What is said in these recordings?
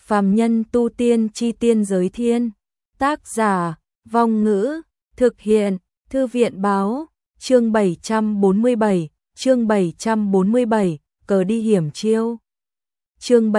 Phàm nhân tu tiên chi tiên giới thiên. Tác giả, Vong Ngữ, thực hiện, Thư viện báo, chương 747, cờ đi hiểm chiêu. Chương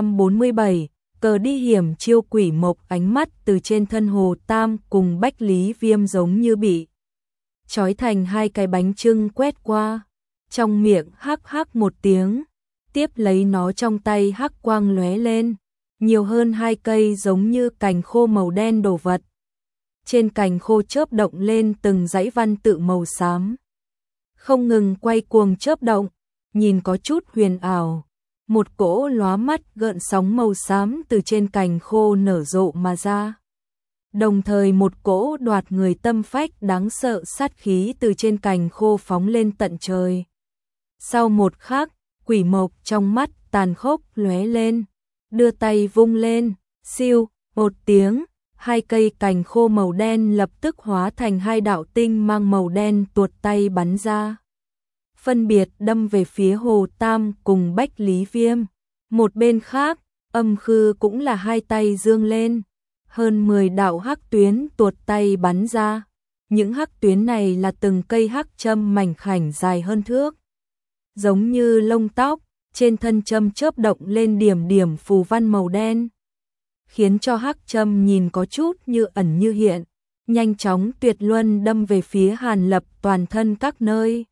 747, cờ đi hiểm chiêu. Quỷ Mộc ánh mắt từ trên thân Hồ Tam cùng Bách Lý Viêm giống như bị trói thành hai cái bánh chưng quét qua, trong miệng hắc hắc một tiếng, tiếp lấy nó trong tay hắc quang lóe lên, nhiều hơn hai cây giống như cành khô màu đen đồ vật. Trên cành khô chớp động lên từng dãy văn tự màu xám, không ngừng quay cuồng chớp động, nhìn có chút huyền ảo. Một cỗ lóa mắt gợn sóng màu xám từ trên cành khô nở rộ mà ra. Đồng thời một cỗ đoạt người tâm phách đáng sợ sát khí từ trên cành khô phóng lên tận trời. Sau một khắc, Quỷ Mộc trong mắt tàn khốc lóe lên, đưa tay vung lên, siêu, một tiếng, hai cây cành khô màu đen lập tức hóa thành hai đạo tinh mang màu đen tuột tay bắn ra, phân biệt đâm về phía Hồ Tam cùng Bách Lý Viêm. Một bên khác, Âm Khư cũng là hai tay dương lên, hơn 10 đạo hắc tuyến tuột tay bắn ra. Những hắc tuyến này là từng cây hắc châm mảnh khảnh dài hơn thước, giống như lông tóc, trên thân châm chớp động lên điểm điểm phù văn màu đen, khiến cho hắc châm nhìn có chút như ẩn như hiện, nhanh chóng tuyệt luân đâm về phía Hàn Lập toàn thân các nơi.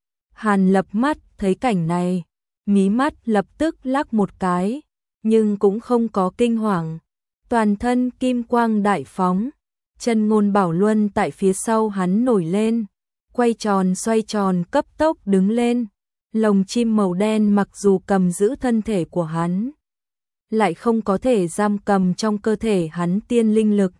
Hàn Lập mắt thấy cảnh này, mí mắt lập tức lắc một cái, nhưng cũng không có kinh hoàng, toàn thân kim quang đại phóng, chân ngôn bảo luân tại phía sau hắn nổi lên, quay tròn xoay tròn cấp tốc đứng lên. Lồng chim màu đen mặc dù cầm giữ thân thể của hắn, lại không có thể giam cầm trong cơ thể hắn tiên linh lực.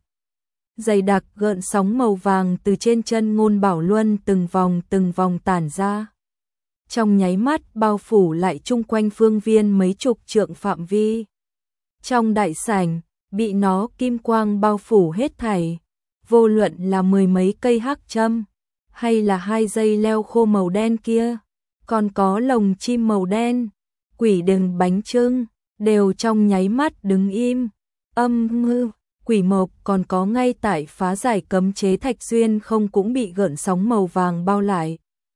Dày đặc gợn sóng màu vàng từ trên chân ngôn bảo luân từng vòng tản ra, trong nháy mắt bao phủ lại chung quanh phương viên mấy chục trượng phạm vi. Trong đại sảnh, bị nó kim quang bao phủ hết thảy, vô luận là mười mấy cây hắc châm, hay là hai dây leo khô màu đen kia, còn có lồng chim màu đen, quỷ đừng bánh chưng, đều trong nháy mắt đứng im. Quỷ Mộc còn có ngay tại phá giải cấm chế Thạch Xuyên không cũng bị gợn sóng màu vàng bao lại,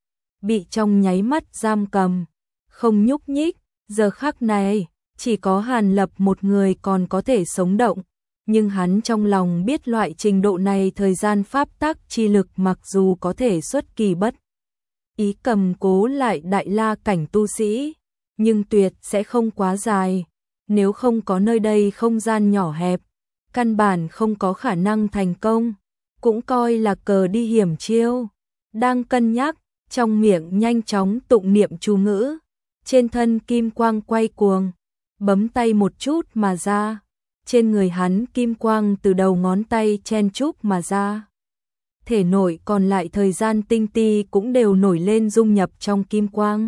bị trong nháy mắt giam cầm, không nhúc nhích. Giờ khắc này, chỉ có Hàn Lập một người còn có thể sống động, nhưng hắn trong lòng biết loại trình độ này thời gian pháp tắc chi lực mặc dù có thể xuất kỳ bất ý cầm cố lại đại la cảnh tu sĩ, nhưng tuyệt sẽ không quá dài, nếu không có nơi đây không gian nhỏ hẹp, căn bản không có khả năng thành công, cũng coi là cờ đi hiểm chiêu. Đang cân nhắc, trong miệng nhanh chóng tụng niệm chú ngữ, trên thân kim quang quay cuồng, bấm tay một chút mà ra, trên người hắn kim quang từ đầu ngón tay chen chúc mà ra. Thể nội còn lại thời gian tinh ti cũng đều nổi lên dung nhập trong kim quang.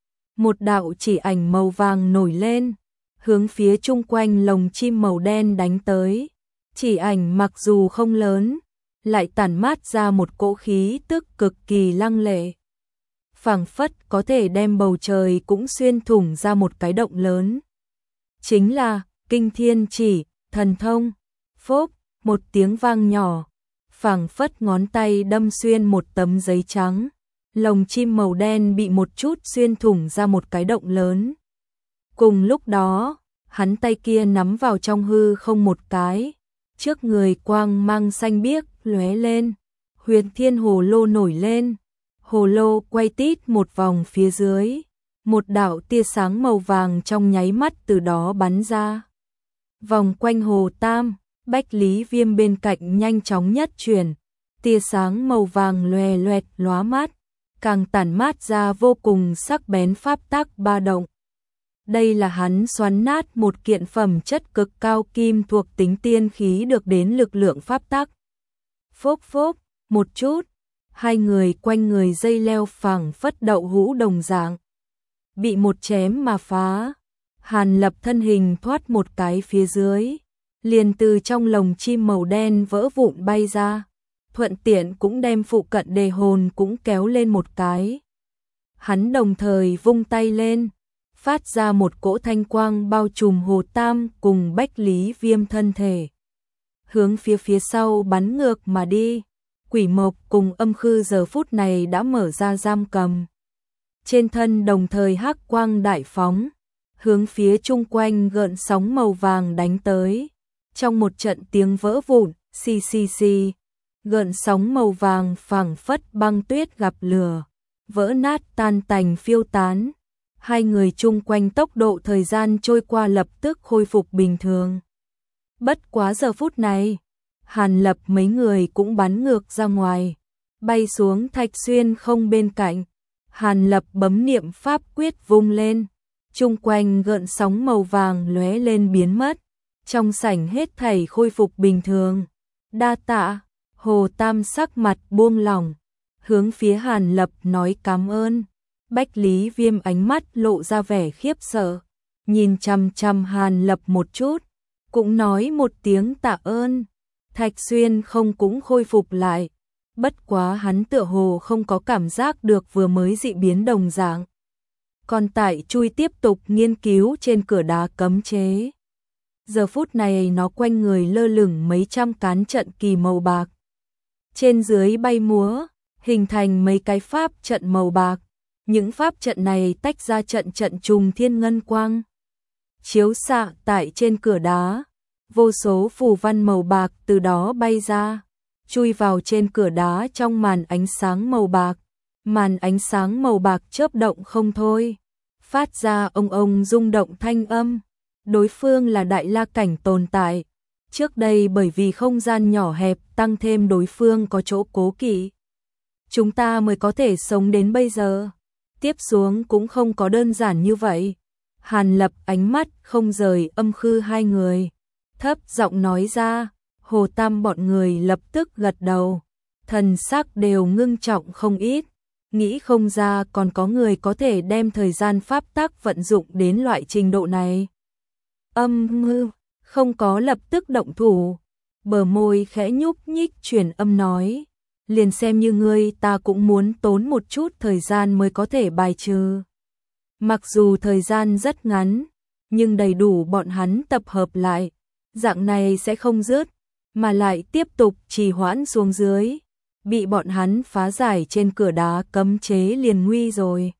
Một đạo chỉ ảnh màu vàng nổi lên, hướng phía chung quanh lồng chim màu đen đánh tới. Chỉ ảnh mặc dù không lớn, lại tản mát ra một cỗ khí tức cực kỳ lăng lệ, phảng phất có thể đem bầu trời cũng xuyên thủng ra một cái động lớn. Chính là Kinh Thiên Chỉ, thần thông. Phốc, một tiếng vang nhỏ, phảng phất ngón tay đâm xuyên một tấm giấy trắng, lồng chim màu đen bị một chút xuyên thủng ra một cái động lớn. Cùng lúc đó, hắn tay kia nắm vào trong hư không một cái, trước người quang mang xanh biếc lóe lên, Huyền Thiên Hồ Lô nổi lên, hồ lô quay tít một vòng phía dưới, một đạo tia sáng màu vàng trong nháy mắt từ đó bắn ra, vòng quanh Hồ Tam. Bách Lý Viêm bên cạnh nhanh chóng nhất chuyển, tia sáng màu vàng loè loẹt lóa mắt, càng tản mát ra vô cùng sắc bén pháp tắc ba động. Đây là hắn xoắn nát một kiện phẩm chất cực cao kim thuộc tính tiên khí được đến lực lượng pháp tắc. Phốc phốc, một chút, hai người quanh người dây leo phẳng phất đậu hũ đồng dạng, bị một chém mà phá. Hàn Lập thân hình thoát một cái phía dưới, liền từ trong lồng chim màu đen vỡ vụn bay ra, thuận tiện cũng đem phụ cận đề hồn cũng kéo lên một cái. Hắn đồng thời vung tay lên, phát ra một cỗ thanh quang bao trùm Hồ Tam cùng Bách Lý Viêm thân thể. Hướng phía sau bắn ngược mà đi. Quỷ Mộc cùng Âm Khư giờ phút này đã mở ra giam cầm. Trên thân đồng thời hắc quang đại phóng, hướng phía chung quanh gợn sóng màu vàng đánh tới. Trong một trận tiếng vỡ vụn, xì xì xì, gợn sóng màu vàng phảng phất băng tuyết gặp lửa, vỡ nát tan tành phiêu tán. Hai người chung quanh tốc độ thời gian trôi qua lập tức khôi phục bình thường. Bất quá giờ phút này, Hàn Lập mấy người cũng bắn ngược ra ngoài, bay xuống Thạch Xuyên không bên cạnh. Hàn Lập bấm niệm pháp quyết vung lên, chung quanh gợn sóng màu vàng lóe lên biến mất, trong sảnh hết thảy khôi phục bình thường. Đa tạ. Hồ Tam sắc mặt buông lỏng, hướng phía Hàn Lập nói cảm ơn. Bách Lý Viêm ánh mắt lộ ra vẻ khiếp sợ, nhìn chằm chằm Hàn Lập một chút, cũng nói một tiếng tạ ơn. Thạch Xuyên không cũng khôi phục lại, bất quá hắn tựa hồ không có cảm giác được vừa mới dị biến đồng dạng. Còn tại chui tiếp tục nghiên cứu trên cửa đá cấm chế. Giờ phút này nó quanh người lơ lửng mấy trăm cán trận kỳ màu bạc. Trên dưới bay múa, hình thành mấy cái pháp trận màu bạc. Những pháp trận này tách ra trận trùng thiên ngân quang, chiếu xạ tại trên cửa đá. Vô số phù văn màu bạc từ đó bay ra, chui vào trên cửa đá trong màn ánh sáng màu bạc. Màn ánh sáng màu bạc chớp động không thôi, phát ra ông rung động thanh âm. Đối phương là đại la cảnh tồn tại. Trước đây bởi vì không gian nhỏ hẹp tăng thêm đối phương có chỗ cố kỵ, chúng ta mới có thể sống đến bây giờ. Tiếp xuống cũng không có đơn giản như vậy. Hàn Lập ánh mắt không rời Âm Khư hai người, thấp giọng nói ra. Hồ Tam bọn người lập tức gật đầu, thần sắc đều ngưng trọng không ít. Nghĩ không ra còn có người có thể đem thời gian pháp tắc vận dụng đến loại trình độ này. Âm Ngư không có lập tức động thủ, bờ môi khẽ nhúc nhích truyền âm nói, liền xem như ngươi ta cũng muốn tốn một chút thời gian mới có thể bài trừ. Mặc dù thời gian rất ngắn, nhưng đầy đủ bọn hắn tập hợp lại, dạng này sẽ không dứt, mà lại tiếp tục trì hoãn xuống dưới, bị bọn hắn phá giải trên cửa đá cấm chế liền nguy rồi.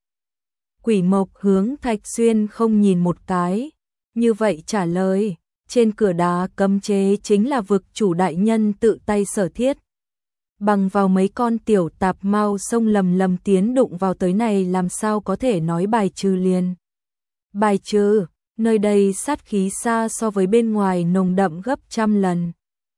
Quỷ Mộc hướng Thạch Xuyên không nhìn một cái, như vậy trả lời, trên cửa đá cấm chế chính là vực chủ đại nhân tự tay sở thiết. Bằng vào mấy con tiểu tạp mau sông lầm tiến đụng vào tới này làm sao có thể nói bài trừ liền. Bài trừ, nơi đây sát khí xa so với bên ngoài nồng đậm gấp trăm lần.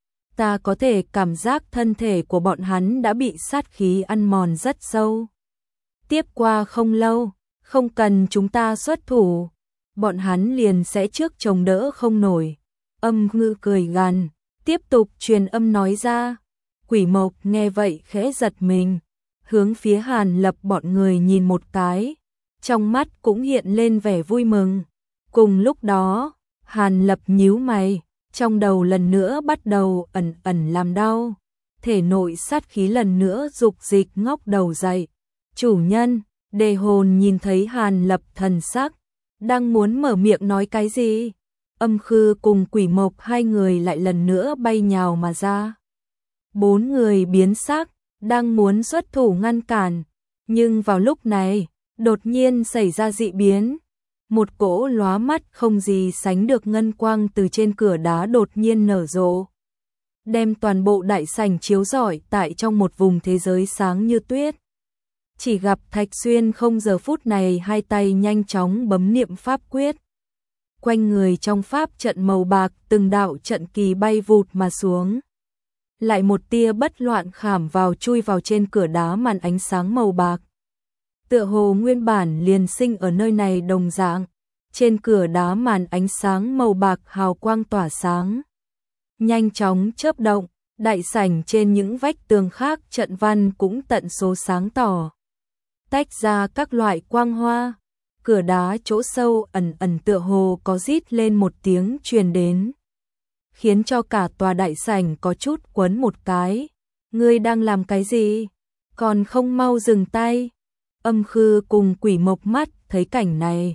Ta có thể cảm giác thân thể của bọn hắn đã bị sát khí ăn mòn rất sâu. Tiếp qua không lâu, không cần chúng ta xuất thủ, bọn hắn liền sẽ trước chống đỡ không nổi. Âm Ngư cười gằn, tiếp tục truyền âm nói ra. Quỷ Mộc nghe vậy khẽ giật mình, hướng phía Hàn Lập bọn người nhìn một cái, trong mắt cũng hiện lên vẻ vui mừng. Cùng lúc đó, Hàn Lập nhíu mày, trong đầu lần nữa bắt đầu ẩn làm đau, thể nội sát khí lần nữa dục dịch ngóc đầu dậy. Chủ nhân, Đề Hồn nhìn thấy Hàn Lập thần sắc, đang muốn mở miệng nói cái gì, Âm Khư cùng Quỷ Mộc hai người lại lần nữa bay nhào mà ra. Bốn người biến sắc, đang muốn xuất thủ ngăn cản, nhưng vào lúc này, đột nhiên xảy ra dị biến. Một cỗ lóa mắt không gì sánh được ngân quang từ trên cửa đá đột nhiên nở rộ, đem toàn bộ đại sảnh chiếu rọi tại trong một vùng thế giới sáng như tuyết. Chỉ gặp Thạch Xuyên không giờ phút này hai tay nhanh chóng bấm niệm pháp quyết. Quanh người trong pháp trận màu bạc từng đạo trận kỳ bay vụt mà xuống. Lại một tia bất loạn khảm vào chui vào trên cửa đá màn ánh sáng màu bạc. Tựa hồ nguyên bản liền sinh ở nơi này đồng dạng, trên cửa đá màn ánh sáng màu bạc hào quang tỏa sáng. Nhanh chóng chớp động, đại sảnh trên những vách tường khác trận văn cũng tận số sáng tỏ. Tách ra các loại quang hoa, cửa đá chỗ sâu ẩn tựa hồ có rít lên một tiếng truyền đến, khiến cho cả tòa đại sảnh có chút quấn một cái. Ngươi đang làm cái gì? Còn không mau dừng tay. Âm Khư cùng Quỷ Mộc mắt thấy cảnh này,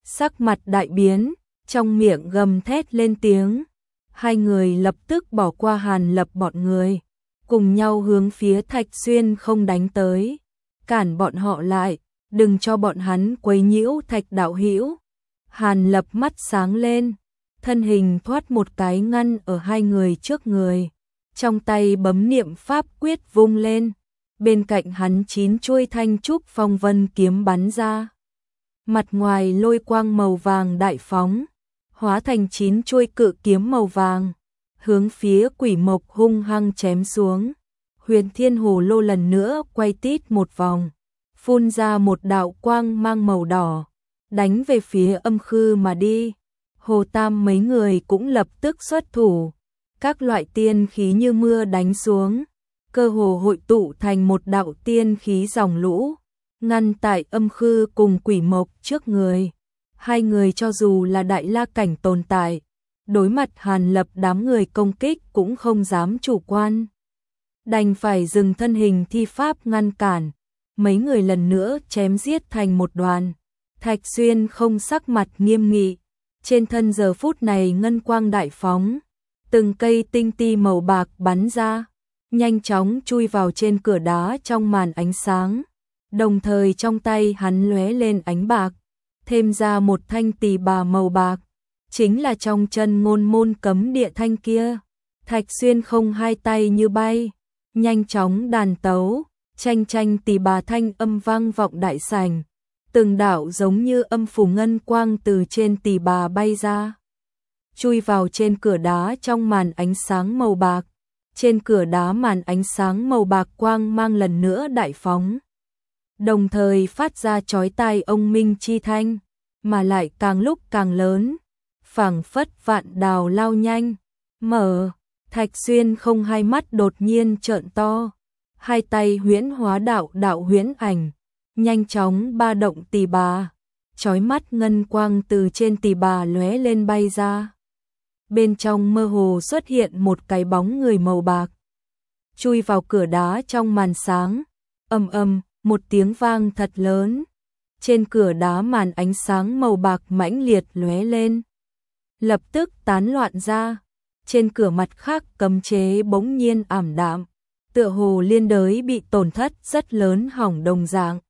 sắc mặt đại biến, trong miệng gầm thét lên tiếng. Hai người lập tức bỏ qua Hàn Lập bọn người, cùng nhau hướng phía Thạch Xuyên không đánh tới, cản bọn họ lại, đừng cho bọn hắn quấy nhiễu Thạch đạo hữu. Hàn Lập mắt sáng lên, thân hình thoát một cái ngăn ở hai người trước người, trong tay bấm niệm pháp quyết vung lên, bên cạnh hắn 9 chuôi thanh trúc phong vân kiếm bắn ra. Mặt ngoài lôi quang màu vàng đại phóng, hóa thành 9 chuôi cự kiếm màu vàng, hướng phía Quỷ Mộc hung hăng chém xuống. Huyền Thiên Hồ Lô lần nữa quay tít một vòng, phun ra một đạo quang mang màu đỏ, đánh về phía Âm Khư mà đi. Hồ Tam mấy người cũng lập tức xuất thủ, các loại tiên khí như mưa đánh xuống, cơ hồ hội tụ thành một đạo tiên khí dòng lũ, ngăn tại Âm Khư cùng Quỷ Mộc trước người. Hai người cho dù là đại la cảnh tồn tại, đối mặt Hàn Lập đám người công kích cũng không dám chủ quan, đành phải dừng thân hình thi pháp ngăn cản. Mấy người lần nữa chém giết thành một đoàn. Thạch Xuyên không sắc mặt nghiêm nghị, trên thân giờ phút này ngân quang đại phóng, từng cây tinh ti màu bạc bắn ra, nhanh chóng chui vào trên cửa đá trong màn ánh sáng, đồng thời trong tay hắn lóe lên ánh bạc, thêm ra một thanh tỳ bà màu bạc, chính là trong chân ngôn môn cấm địa thanh kia. Thạch Xuyên không hai tay như bay, nhanh chóng đàn tấu, tranh tranh tỳ bà thanh âm vang vọng đại sảnh, từng đạo giống như âm phủ ngân quang từ trên tỳ bà bay ra, chui vào trên cửa đá trong màn ánh sáng màu bạc. Trên cửa đá màn ánh sáng màu bạc quang mang lần nữa đại phóng, đồng thời phát ra chói tai ông minh chi thanh, mà lại càng lúc càng lớn, phảng phất vạn đào lao nhanh. Mở, Thạch Xuyên không hai mắt đột nhiên trợn to, hai tay huyễn hóa đạo huyễn ảnh, nhanh chóng ba động tỳ bà, chói mắt ngân quang từ trên tỳ bà lóe lên bay ra. Bên trong mơ hồ xuất hiện một cái bóng người màu bạc, chui vào cửa đá trong màn sáng. Ầm ầm, một tiếng vang thật lớn, trên cửa đá màn ánh sáng màu bạc mãnh liệt lóe lên, lập tức tán loạn ra. Trên cửa mặt khác cấm chế bỗng nhiên ảm đạm, tựa hồ liên đới bị tổn thất rất lớn hỏng đồng dạng.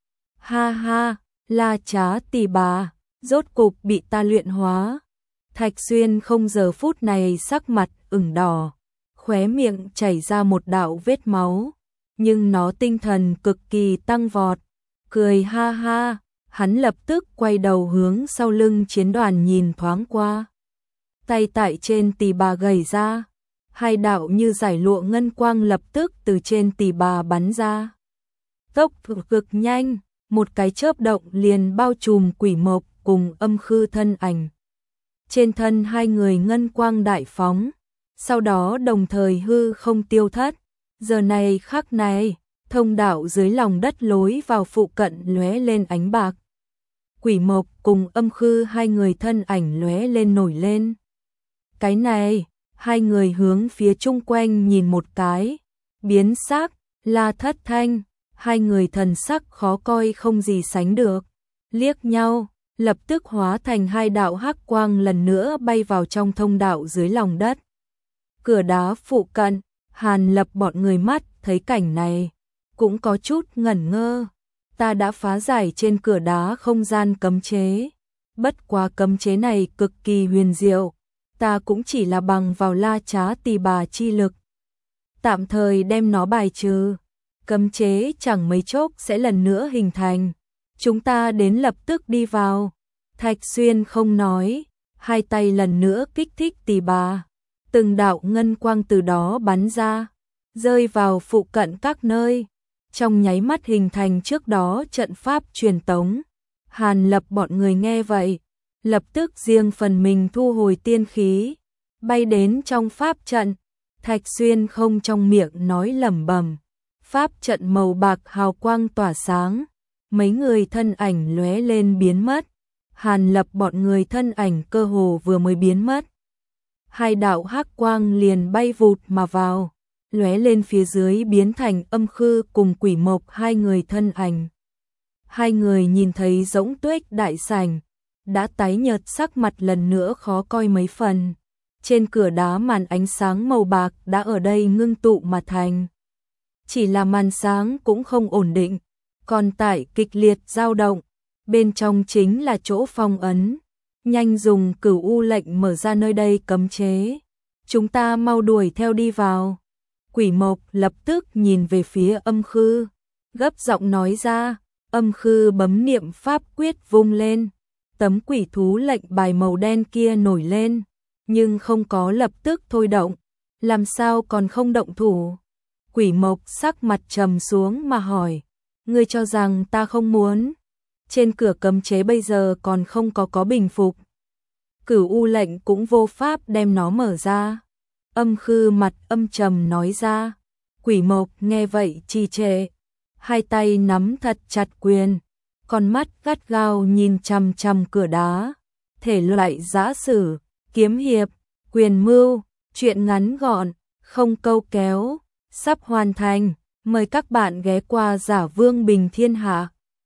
Ha ha, La Trá tỳ bà, rốt cục bị ta luyện hóa. Thạch Xuyên không giờ phút này sắc mặt ửng đỏ, khóe miệng chảy ra một đạo vết máu, nhưng nó tinh thần cực kỳ tăng vọt, cười ha ha. Hắn lập tức quay đầu hướng sau lưng chiến đoàn nhìn thoáng qua, tay tại trên tỳ bà gầy ra, hai đạo như giải lụa ngân quang lập tức từ trên tỳ bà bắn ra, tốc độ cực nhanh, một cái chớp động liền bao trùm Quỷ Mộc cùng Âm Khư thân ảnh. Trên thân hai người ngân quang đại phóng, sau đó đồng thời hư không tiêu thất. Giờ này khắc này, thông đạo dưới lòng đất lối vào phụ cận lóe lên ánh bạc. Quỷ Mộc cùng Âm Khư hai người thân ảnh lóe lên nổi lên. Cái này, hai người hướng phía chung quanh nhìn một cái, biến sắc, La Thất Thanh, hai người thần sắc khó coi không gì sánh được, liếc nhau, lập tức hóa thành hai đạo hắc quang lần nữa bay vào trong thông đạo dưới lòng đất. Cửa đá phụ cận, Hàn Lập bọn người mắt thấy cảnh này, cũng có chút ngẩn ngơ. Ta đã phá giải trên cửa đá không gian cấm chế, bất quá cấm chế này cực kỳ huyền diệu, ta cũng chỉ là bằng vào La Trá tỳ bà chi lực, tạm thời đem nó bài trừ, cấm chế chẳng mấy chốc sẽ lần nữa hình thành, chúng ta đến lập tức đi vào. Thạch Xuyên không nói, hai tay lần nữa kích thích tỳ bà, từng đạo ngân quang từ đó bắn ra, rơi vào phụ cận các nơi, trong nháy mắt hình thành trước đó trận pháp truyền tống. Hàn Lập bọn người nghe vậy, lập tức riêng phần mình thu hồi tiên khí, bay đến trong pháp trận. Thạch Xuyên không trong miệng nói lẩm bẩm, pháp trận màu bạc hào quang tỏa sáng, mấy người thân ảnh lóe lên biến mất. Hàn Lập bọn người thân ảnh cơ hồ vừa mới biến mất, hai đạo hắc quang liền bay vụt mà vào, lóe lên phía dưới biến thành Âm Khư cùng Quỷ Mộc hai người thân ảnh. Hai người nhìn thấy rỗng tuếch đại sảnh, đã tái nhợt, sắc mặt lần nữa khó coi mấy phần. Trên cửa đá màn ánh sáng màu bạc đã ở đây ngưng tụ mà thành. Chỉ là màn sáng cũng không ổn định, còn tải kịch liệt dao động, bên trong chính là chỗ phong ấn. Nhanh dùng Cửu U lệnh mở ra nơi đây cấm chế. Chúng ta mau đuổi theo đi vào. Quỷ Mộc lập tức nhìn về phía Âm Khư, gấp giọng nói ra. Âm Khư bấm niệm pháp quyết vung lên. Tấm quỷ thú lệnh bài màu đen kia nổi lên, nhưng không có lập tức thôi động. Làm sao còn không động thủ? Quỷ Mộc sắc mặt trầm xuống mà hỏi. Ngươi cho rằng ta không muốn? Trên cửa cấm chế bây giờ còn không có bình phục. Cửu U lệnh cũng vô pháp đem nó mở ra. Âm Khư mặt âm trầm nói ra. Quỷ Mộc nghe vậy trì trệ, hai tay nắm thật chặt quyền, con mắt gắt gao nhìn chằm chằm cửa đá. Thể loại giã sử, kiếm hiệp, quyền mưu, truyện ngắn gọn, không câu kéo, sắp hoàn thành. Mời các bạn ghé qua Giả Vương Bình Thiên Hạ.